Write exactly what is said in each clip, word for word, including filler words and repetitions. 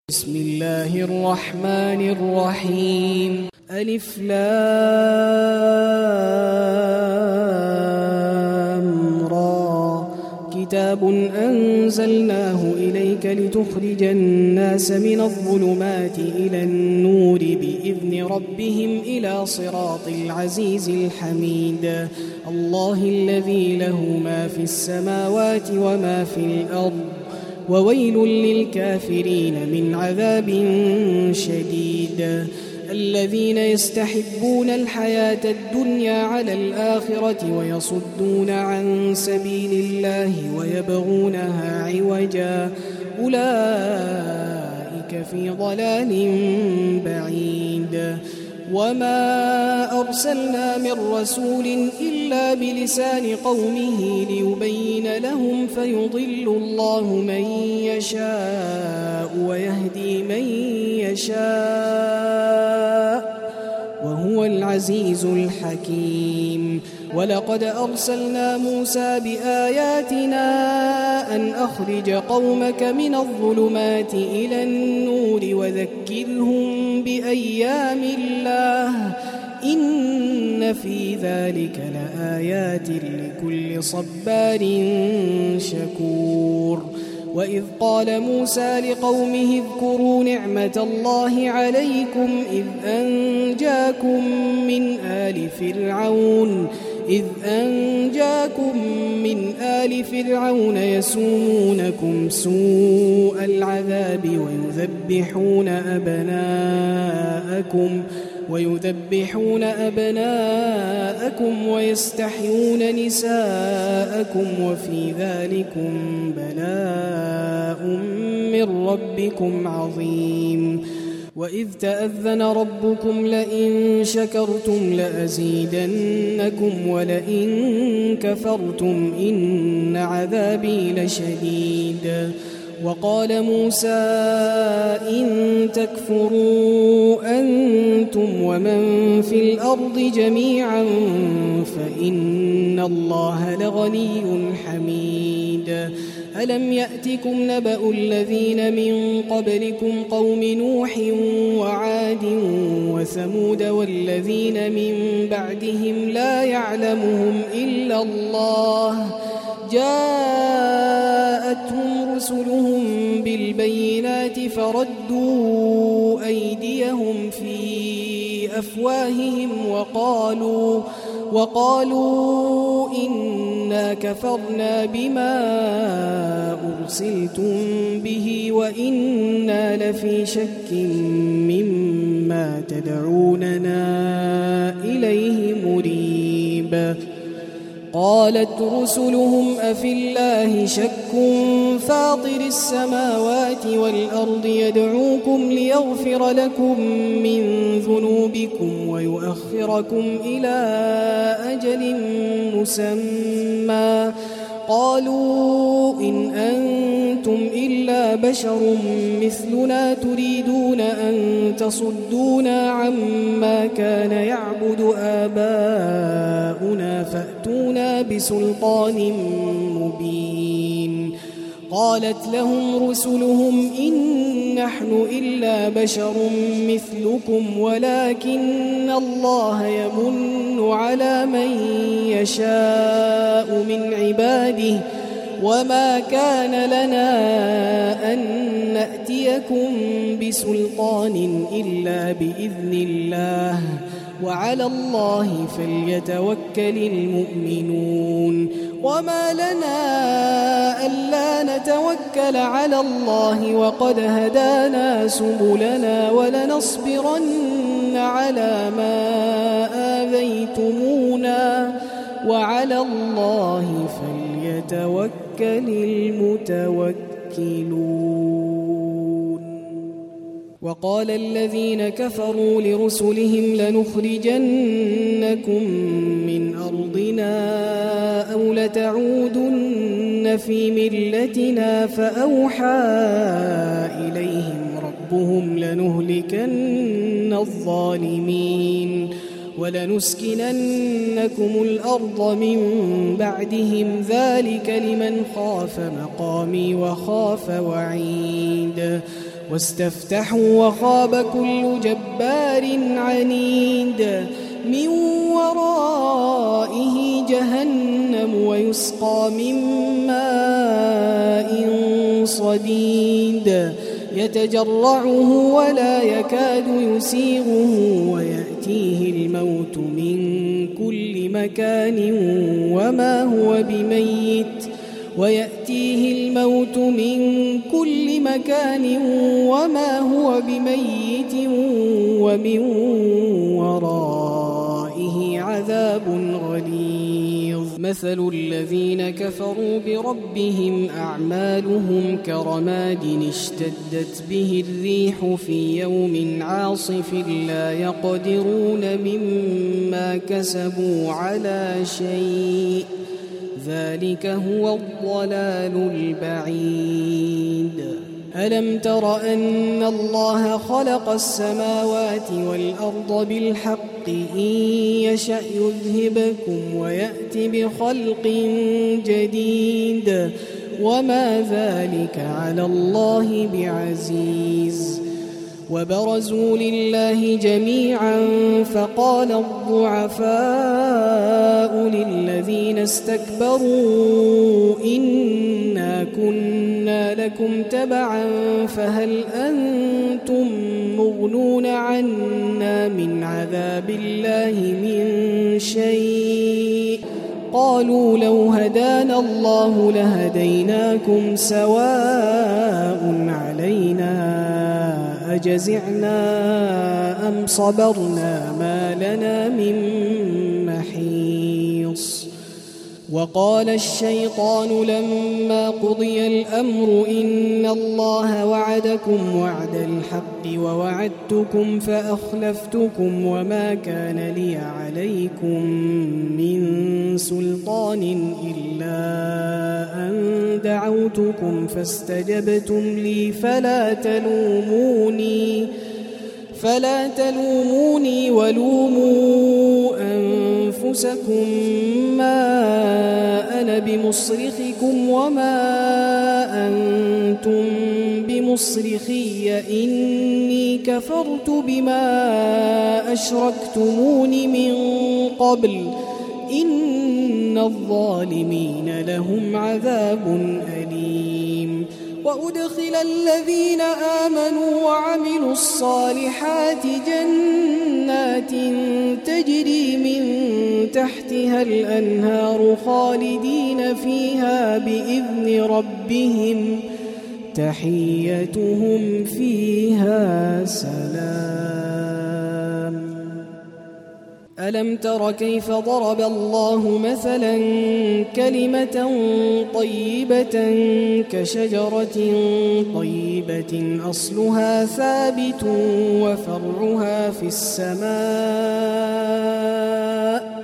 بسم الله الرحمن الرحيم. ألف لام را. كتاب أنزلناه إليك لتخرج الناس من الظلمات إلى النور بإذن ربهم إلى صراط العزيز الحميد. الله الذي له ما في السماوات وما في الأرض، وويل للكافرين من عذاب شديد. الذين يستحبون الحياة الدنيا على الآخرة ويصدون عن سبيل الله ويبغونها عوجا، أولئك في ضلال بعيد. وما أرسلنا من رسول إلا بلسان قومه ليبين لهم فيضل الله من يشاء ويهدي من يشاء، وهو العزيز الحكيم. ولقد أرسلنا موسى بآياتنا أن أخرج قومك من الظلمات إلى النور وذكرهم بأيام الله، إن في ذلك لآيات لكل صبار شكور. وإذ قال موسى لقومه اذكروا نعمة الله عليكم إذ أنجاكم من آل فرعون إذ أنجاكم من آل فرعون يسومونكم سوء العذاب ويذبحون أبناءكم ويذبحون أبناءكم ويستحيون نساءكم وفي ذلكم بلاء من ربكم عظيم. وإذ تأذن ربكم لئن شكرتم لأزيدنكم ولئن كفرتم إن عذابي لشديد. وقال موسى إن تكفروا أنتم ومن في الأرض جميعا فإن الله لغني حميد. ألم يأتكم نبأ الذين من قبلكم قوم نوح وعاد وثمود والذين من بعدهم لا يعلمهم إلا الله، جاءتهم رسلهم بالبينات فردوا أيديهم في أفواههم وقالوا وقالوا إنا كفرنا بما أرسلتم به وإنا لفي شك مما تدعوننا إليه مريب. قالت رسلهم أفي الله شك فاطر السماوات والأرض يدعوكم ليغفر لكم من ذنوبكم ويؤخركم إلى أجل مسمى، قالوا إن أنتم إلا بشر مثلنا تريدون أن تصدونا عما كان يعبد آباؤنا فأتونا بسلطان مبين. قالت لهم رسلهم إن نحن إلا بشر مثلكم ولكن الله يمن على من يشاء من عباده وما كان لنا أن نأتيكم بسلطان إلا بإذن الله وعلى الله فليتوكل المؤمنون. وما لنا ألا نتوكل على الله وقد هدانا سبلنا ولنصبرن على ما آذيتمونا وعلى الله فليتوكل المتوكلون. وقال الذين كفروا لرسلهم لنخرجنكم من أرضنا أو لتعودن في ملتنا فأوحى إليهم ربهم لنهلكن الظالمين ولنسكننكم الأرض من بعدهم ذلك لمن خاف مقامي وخاف وعيد واستفتحوا وخاب كل جبار عنيد من ورائه جهنم ويسقى من ماء صديد يتجرعه ولا يكاد يسيغه ويأتيه الموت من كل مكان وما هو بميت ويأتيه الموت من كل مكان وما هو بميت ومن ورائه عذاب غليظ مثل الذين كفروا بربهم أعمالهم كرماد اشتدت به الريح في يوم عاصف لا يقدرون مما كسبوا على شيء ذلك هو الضلال البعيد ألم تر أن الله خلق السماوات والأرض بالحق إن يشأ يذهبكم ويأت بخلق جديد وما ذلك على الله بعزيز وبرزوا لله جميعا فقال الضعفاء للذين استكبروا إنا كنا لكم تبعا فهل أنتم مغنون عنا من عذاب الله من شيء قالوا لو هدانا الله لهديناكم سواء علينا أجزعنا أم صبرنا ما لنا من محيص وقال الشيطان لما قضي الأمر إن الله وعدكم وعد الحق ووعدتكم فأخلفتكم وما كان لي عليكم من سلطان إلا أن دعوتكم فاستجبتم لي فلا تلوموني فلا تلوموني ولوموا أنفسكم ما أنا بمصرخكم وما أنتم بمصرخي إني كفرت بما أشركتمون من قبل إن الظالمين لهم عذاب أليم وأدخل الذين آمنوا وعملوا الصالحات جنات تجري من تحتها الأنهار خالدين فيها بإذن ربهم تحيتهم فيها سلام ألم تر كيف ضرب الله مثلا كلمة طيبة كشجرة طيبة أصلها ثابت وفرعها في السماء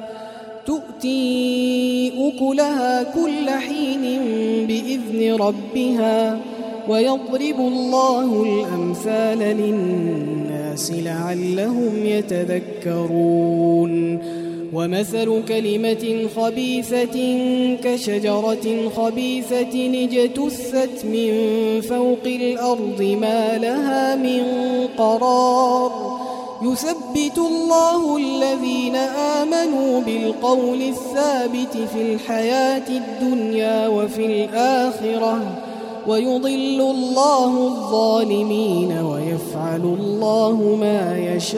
تؤتي أكلها كل حين بإذن ربها ويضرب الله الأمثال للناس لعلهم يتذكرون ومثل كلمة خبيثة كشجرة خبيثة اجتثت من فوق الأرض ما لها من قرار يثبت الله الذين آمنوا بالقول الثابت في الحياة الدنيا وفي الآخرة ويضل الله الظالمين ويفعل الله ما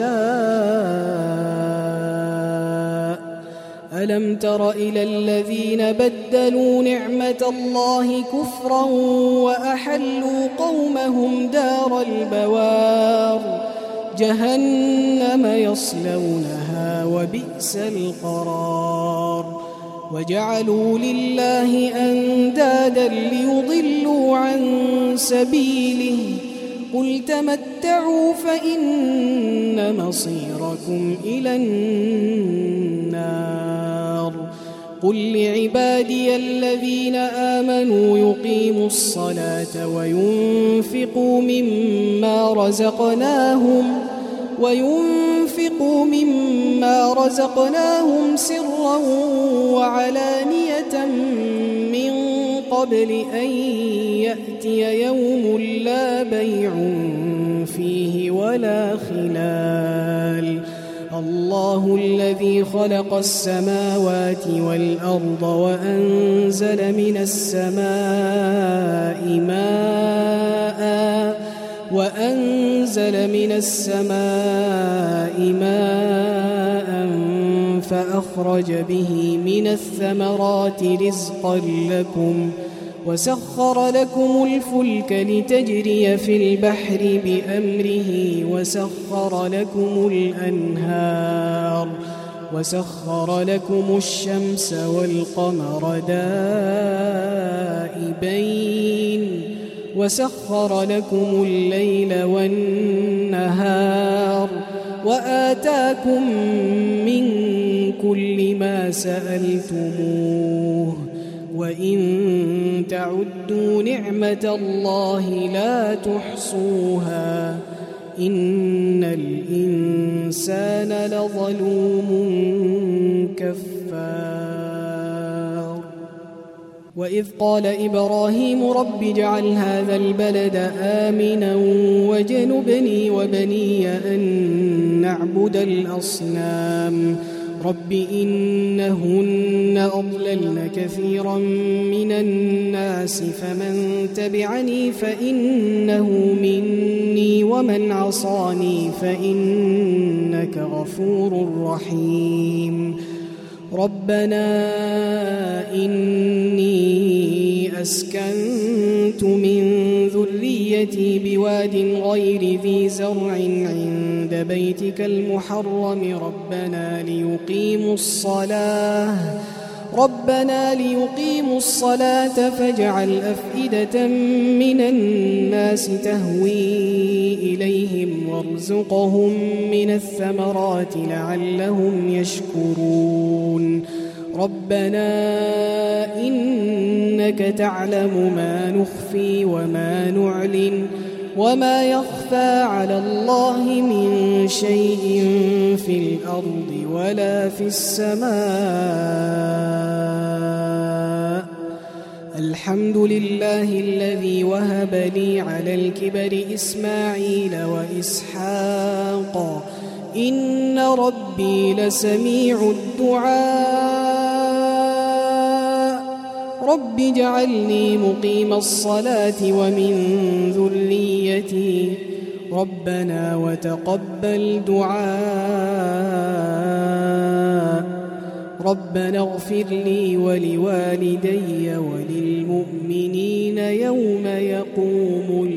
يشاء ألم تر إلى الذين بدلوا نعمة الله كفرا وأحلوا قومهم دار البوار جهنم يصلونها وبئس القرار وجعلوا لله أندادا ليضلوا عن سبيله قل تمتعوا فإن مصيركم إلى النار قل لعبادي الذين آمنوا يقيموا الصلاة وينفقوا مما رزقناهم وينفقوا مما رزقناهم سرا وعلانية من قبل أن يأتي يوم لا بيع فيه ولا خلال الله الذي خلق السماوات والأرض وأنزل من السماء ماء وأنزل من السماء ماء فأخرج به من الثمرات رزقا لكم وسخر لكم الفلك لتجري في البحر بأمره وسخر لكم الأنهار وسخر لكم الشمس والقمر دائبين وسخر لكم الليل والنهار وآتاكم من كل ما سألتموه وإن تعدوا نعمة الله لا تحصوها إن الإنسان لظلوم كفار وإذ قال إبراهيم رب اجعل هذا البلد آمنا واجنبني وبني أن نعبد الأصنام رب إنهن أضللن كثيرا من الناس فمن تبعني فإنه مني ومن عصاني فإنك غفور رحيم ربنا إني أسكنت من ذريتي بواد غير ذي زرع عند بيتك المحرم ربنا ليقيموا الصلاة ربنا ليقيموا الصلاة فاجعل أفئدة من الناس تهوي إليهم وارزقهم من الثمرات لعلهم يشكرون ربنا إنك تعلم ما نخفي وما نعلن وما يخفى على الله من شيء في الأرض ولا في السماء الحمد لله الذي وهب لي على الكبر إسماعيل وإسحاق إن ربي لسميع الدعاء رب اجعلني مقيم الصلاة ومن ذريتي ربنا وتقبل دعاء ربنا اغفر لي ولوالدي وللمؤمنين يوم يقوم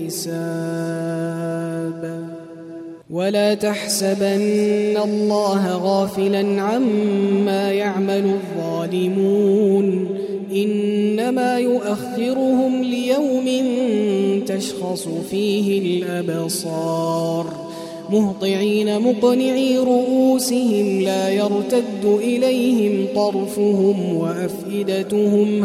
الحساب ولا تحسبن الله غافلا عما يعمل الظالمون إنما يؤخرهم ليوم تشخص فيه الأبصار مهطعين مقنعي رؤوسهم لا يرتد إليهم طرفهم وأفئدتهم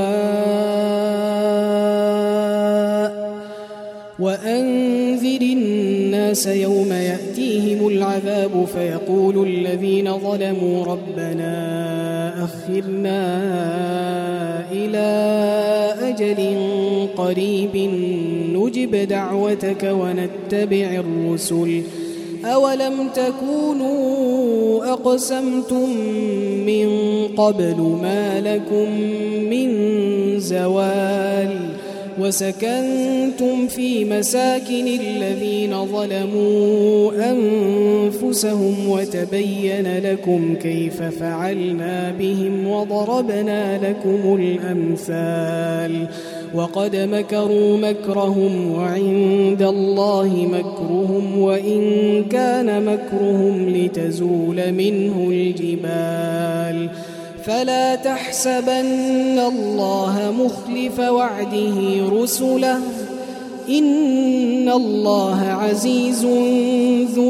هواء وأنذر الناس يوم يأتيهم العذاب فيقول الذين ظلموا ربنا أخرنا إلى أجل قريب نجب دعوتك ونتبع الرسل أولم تكونوا أقسمتم من قبل ما لكم من زوال وسكنتم في مساكن الذين ظلموا أنفسهم وتبين لكم كيف فعلنا بهم وضربنا لكم الأمثال وقد مكروا مكرهم وعند الله مكرهم وإن كان مكرهم لتزول منه الجبال فلا تحسبن الله مخلف وعده رسله إن الله عزيز ذو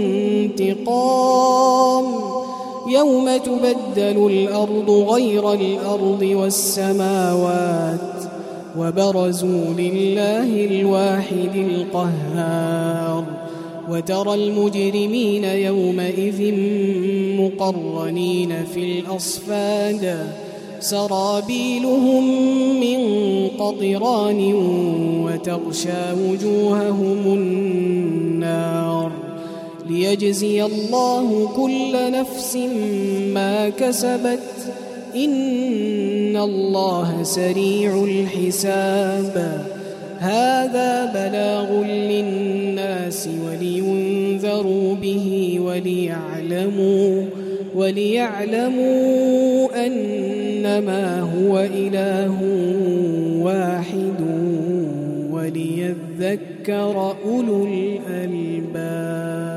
انتقام يوم تبدل الأرض غير الأرض والسماوات وبرزوا لله الواحد القهار وترى المجرمين يومئذ مقرنين في الأصفاد سرابيلهم من قطران وتغشى وجوههم النار ليجزي الله كل نفس ما كسبت إن الله سريع الحساب هذا بلاغ للناس ولينذروا به وليعلموا وليعلموا أنما هو إله واحد وليذكر أولو الألباب.